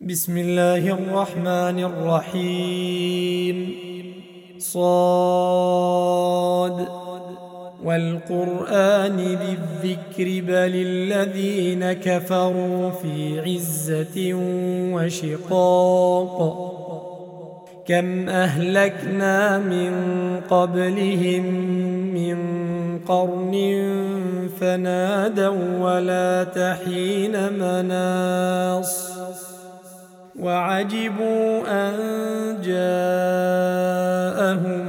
بسم الله الرحمن الرحيم. صاد والقرآن ذي الذكر بل الذين كفروا في عزة وشقاق. كم أهلكنا من قبلهم من قرن فنادوا ولا تحين مناص وعجبوا أن جاءهم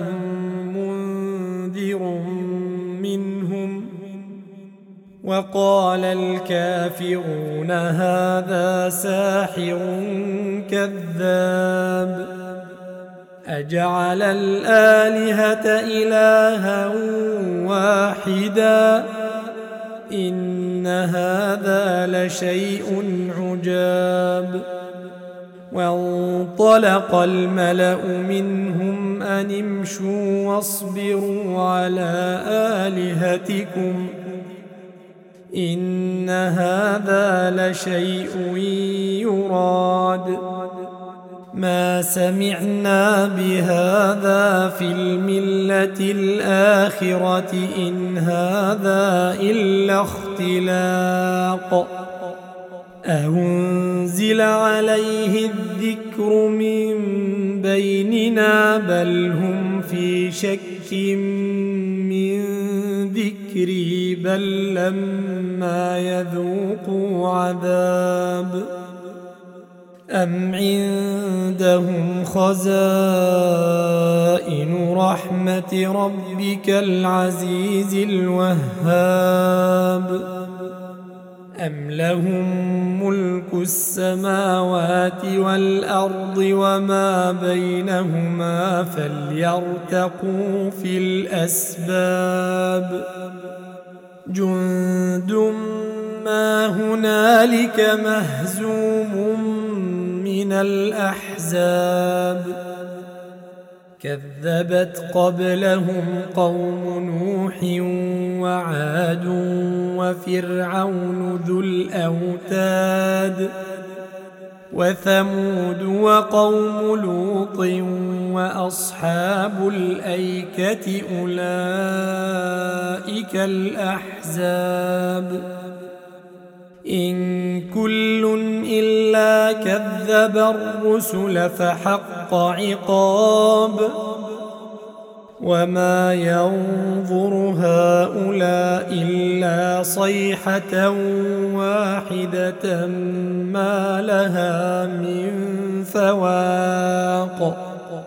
منذر منهم وقال الكافرون هذا ساحر كذاب أجعل الآلهة إلها واحدا إن هذا لشيء عجاب. وانطلق الملأ منهم أن امشوا واصبروا على آلهتكم إن هذا لشيء يراد ما سمعنا بهذا في الملة الآخرة إن هذا إلا اختلاق أنزل عليه الذكر من بيننا بل هم في شك من ذكري بل لما يذوقوا عذاب أم عندهم خزائن رحمة ربك العزيز الوهاب أم لهم ملك السماوات والأرض وما بينهما فليرتقوا في الأسباب جند ما هنالك مهزوم من الأحزاب كذبت قبلهم قوم نوح وعاد وفرعون ذو الأوتاد وثمود وقوم لوط وأصحاب الأيكة أولئك الأحزاب إن كل إلا كذب الرسل فحق عقاب وما ينظر هؤلاء إلا صيحة واحدة ما لها من فواق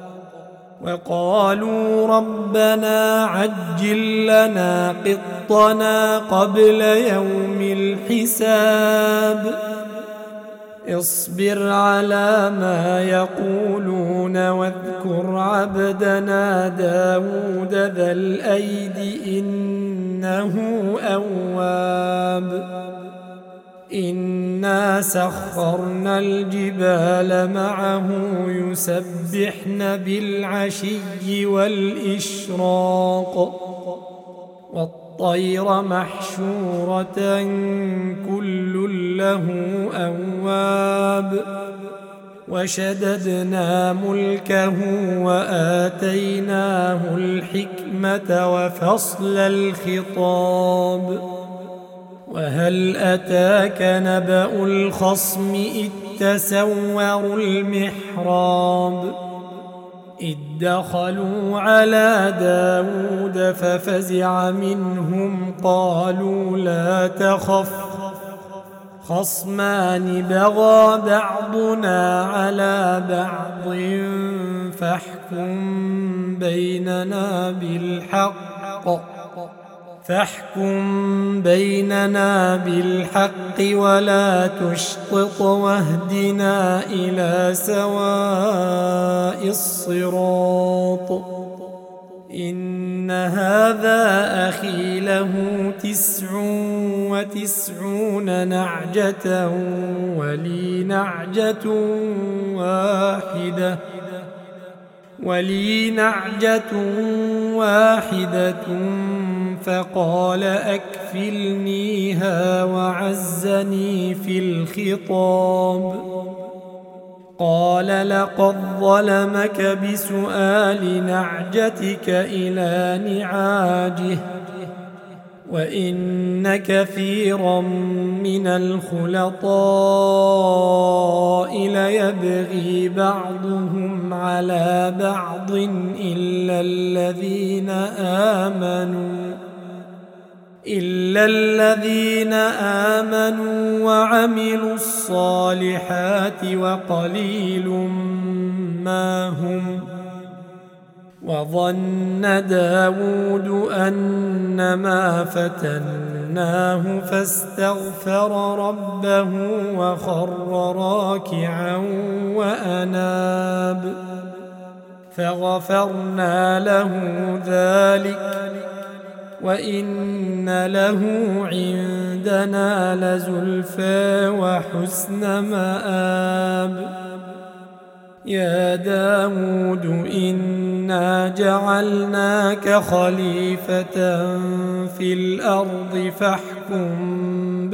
وقالوا ربنا عجل لنا قطنا قبل يوم الحساب اصبر على ما يقولون واذكر عبدنا داود ذا الأيد إنه أواب إنا سخرنا الجبال معه يسبحن بالعشي والإشراق والطير محشورة كل له أواب وشددنا ملكه وآتيناه الحكمة وفصل الخطاب وهل أتاك نبأ الخصم إذ تسوروا المحراب إذ دخلوا على داود ففزع منهم قالوا لا تخف خصمان بغى بعضنا على بعض فاحكم بيننا بالحق ولا تشطط واهدنا إلى سواء الصراط إن هذا أخي له 99 نعجة ولي نعجة واحدة فقال أكفلنيها وعزني في الخطاب قال لقد ظلمك بسؤال نعجتك إلى نعاجه وإن كثيرا من الخلطاء ليبغي بعضهم على بعض إلا الذين آمنوا وعملوا الصالحات وقليل ما هم. وظن داود أنما فتناه فاستغفر ربه وخر راكعا وأناب فغفرنا له ذلك وإن له عندنا لزلفى وحسن مآب. يا داود إنا جعلناك خليفة في الأرض فاحكم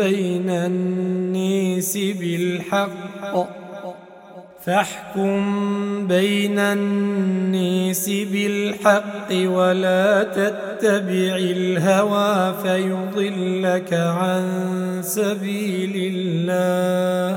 بين الناس بالحق ولا تتبع الهوى فيضلك عن سبيل الله.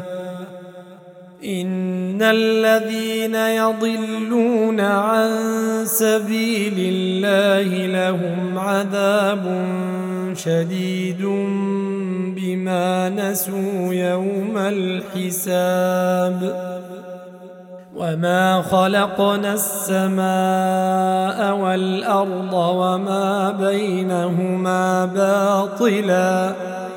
إن الذين يضلون عن سبيل الله لهم عذاب شديد بما نسوا يوم الحساب. وما خلقنا السماء والأرض وما بينهما باطلا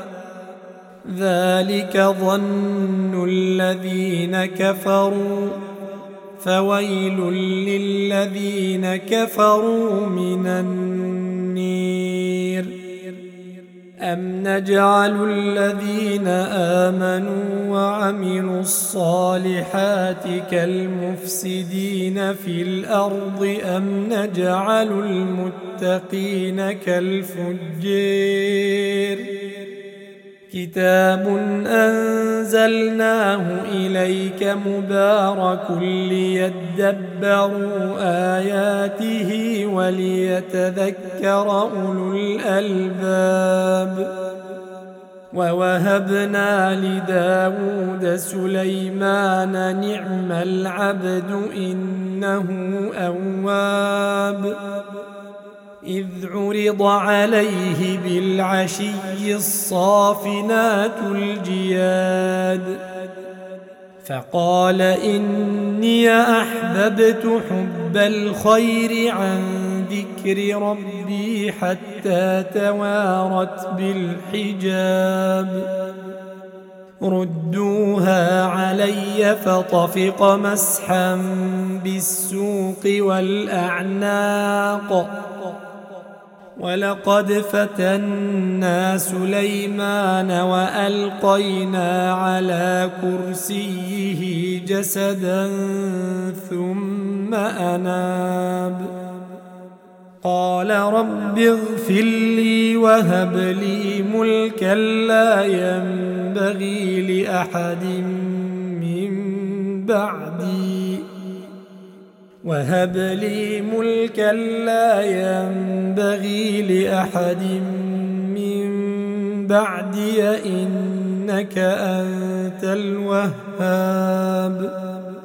ذلك ظن الذين كفروا فويل للذين كفروا من النير. أم نجعل الذين آمنوا وعملوا الصالحات كالمفسدين في الأرض أم نجعل المتقين كالفجار. كتاب أنزلناه إليك مبارك ليدبروا آياته وليتذكر أولو الألباب. ووهبنا لداود سليمان نعم العبد إنه أواب. إذ عرض عليه بالعشي الصافنات الجياد فقال إني أحببت حب الخير عن ذكر ربي حتى توارت بالحجاب. ردوها علي فطفق مسحا بالسوق والأعناق. ولقد فتنا سليمان وألقينا على كرسيه جسدا ثم أناب. قال رب اغفر لي وهب لي ملكا لا ينبغي لأحد من بعدي إنك أنت الوهاب.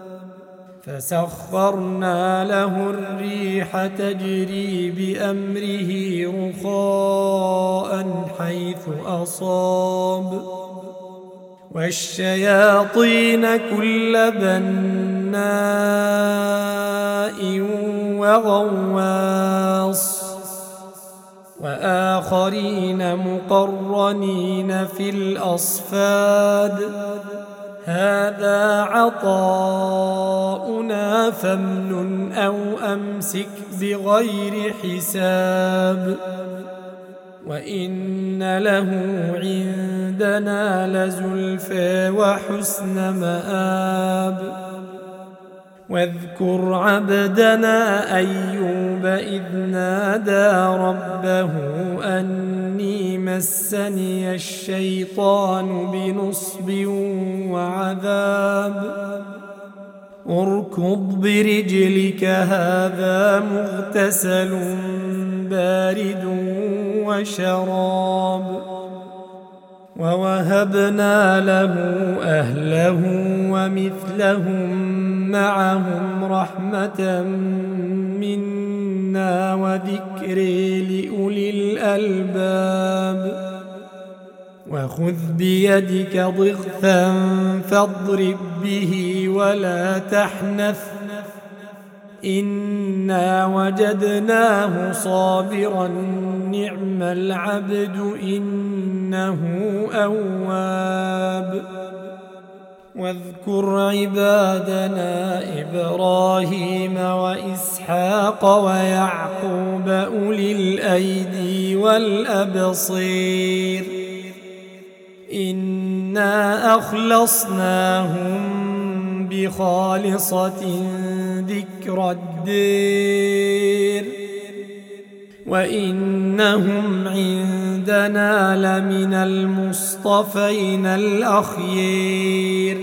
فسخرنا له الريح تجري بأمره رخاء حيث أصاب والشياطين كل بناء وغواص وآخرين مقرنين في الأصفاد. هذا عطاؤنا فامنن أو أمسك بغير حساب. وإن له عندنا لزلفى وحسن مآب. واذكر عبدنا أيوب إذ نادى ربه أني مسني الشيطان بنصب وعذاب. اركض برجلك هذا مغتسل بارد وشراب ووهبنا له أهله ومثلهم معهم رحمة منا وذكر لأولي الألباب وخذ بيدك ضغثا فاضرب به ولا تحنث إنا وجدناه صابرا نعم العبد إنه أواب واذكر عبادنا إبراهيم وإسحاق ويعقوب أولي الأيدي والأبصير إنا أخلصناهم بخالصة ذكر الدير وإنهم عندنا لمن المصطفين الأخير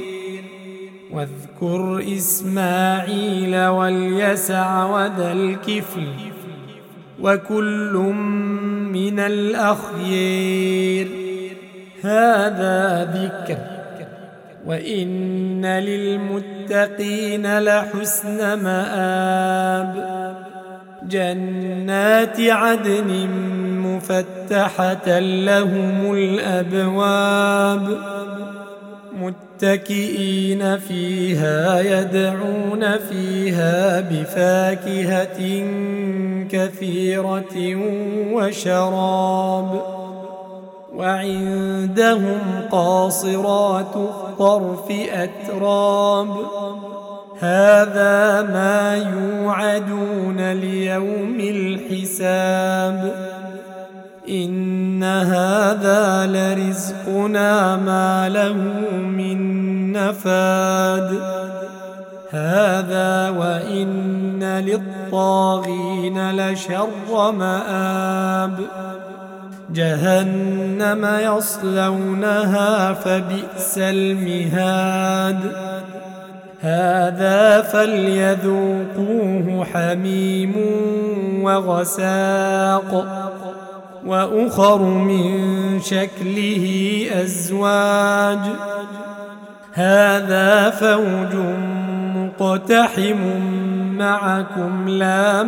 واذكر إسماعيل واليسع وذا الكفل وكل من الأخير هذا ذكر وإن للمتقين لحسن مآب جنات عدن مفتحة لهم الأبواب متكئين فيها يدعون فيها بفاكهة كثيرة وشراب وعندهم قاصرات الطرف أتراب هذا ما يوعدون ليوم الحساب إن هذا لرزقنا ما له من نفاد هذا وإن للطاغين لشر مآب جهنم يصلونها فبئس المهاد هذا فليذوقوه حميم وغساق وأخر من شكله أزواج هذا فوج مقتحم معكم لا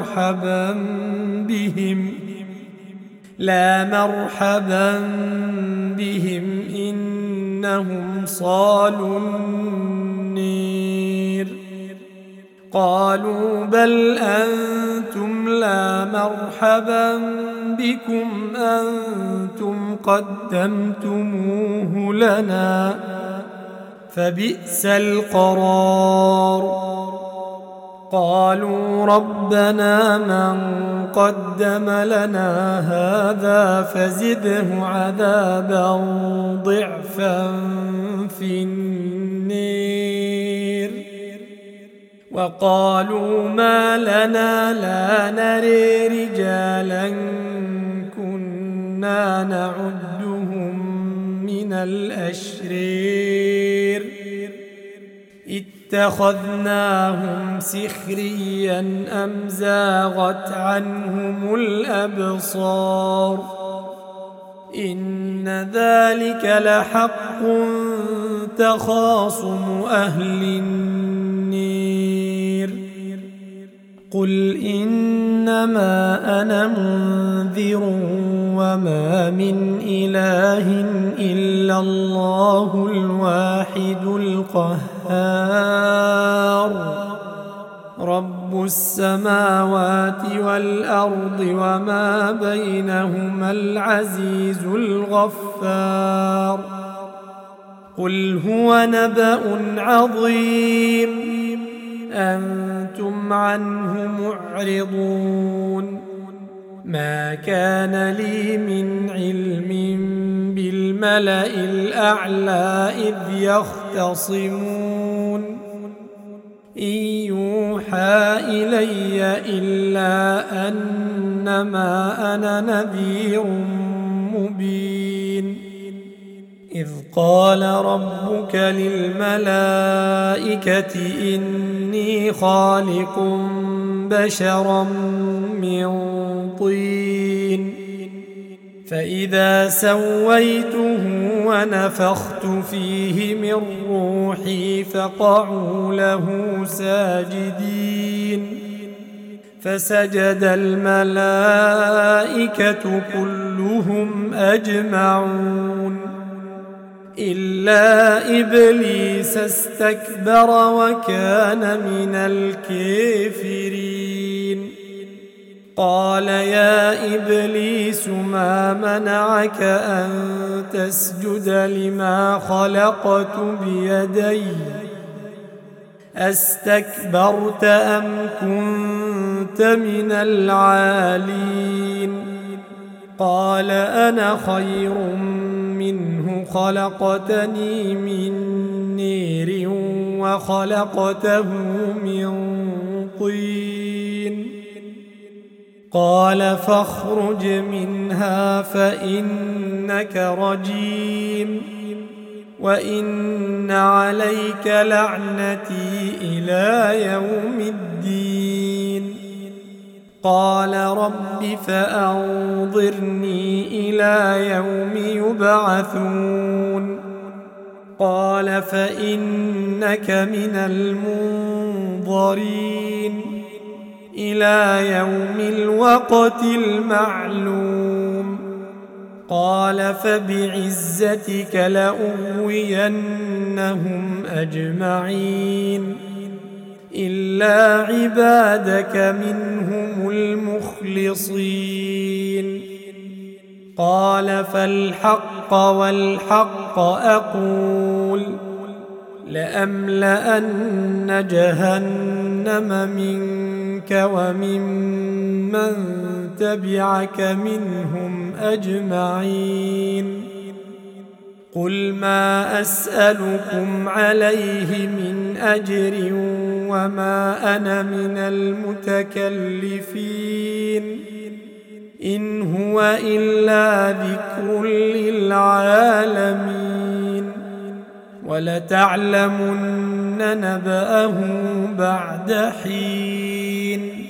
مرحبا بهم إنهم صالوا النير قالوا بل أنتم لا مرحبا بكم أنتم قدمتموه لنا فبئس القرار قالوا ربنا من قدم لنا هذا فزده عذابا ضعفا في النير وقالوا ما لنا لا نري رجالا كنا نعدهم من الأشرير اتخذناهم سخريا أم زاغت عنهم الأبصار إن ذلك لحق تخاصم أهل النير قل إنما أنا منذر وما من إله إلا الله الواحد القهار رب السماوات والأرض وما بينهما العزيز الغفار قل هو نبأ عظيم أنتم عنه معرضون ما كان لي من علم بالملأ الأعلى إذ يختصمون إن يوحى إلي إلا أنما أنا نذير مبين إذ قال ربك للملائكة إني خالق بشرا من طين فإذا سويته ونفخت فيه من روحي فقعوا له ساجدين فسجد الملائكة كلهم أجمعون إلا إبليس استكبر وكان من الكافرين قال يا إبليس ما منعك أن تسجد لما خلقت بيدي أستكبرت أم كنت من العالين قال أنا خير منه خلقتني من نير وخلقته من طين قال فاخرج منها فإنك رجيم وإن عليك لعنتي إلى يوم الدين قال رب فأنظرني إلى يوم يبعثون قال فإنك من المنظرين إلى يوم الوقت المعلوم قال فبعزتك لأغوينهم أجمعين إلا عبادك منهم المخلصين قال فالحق والحق أقول لأملأن جهنم منك وممن تبعك منهم أجمعين قل ما أسألكم عليه من أجر وما أنا من المتكلفين إن هو إلا ذكر للعالمين ولتعلمن نبأه بعد حين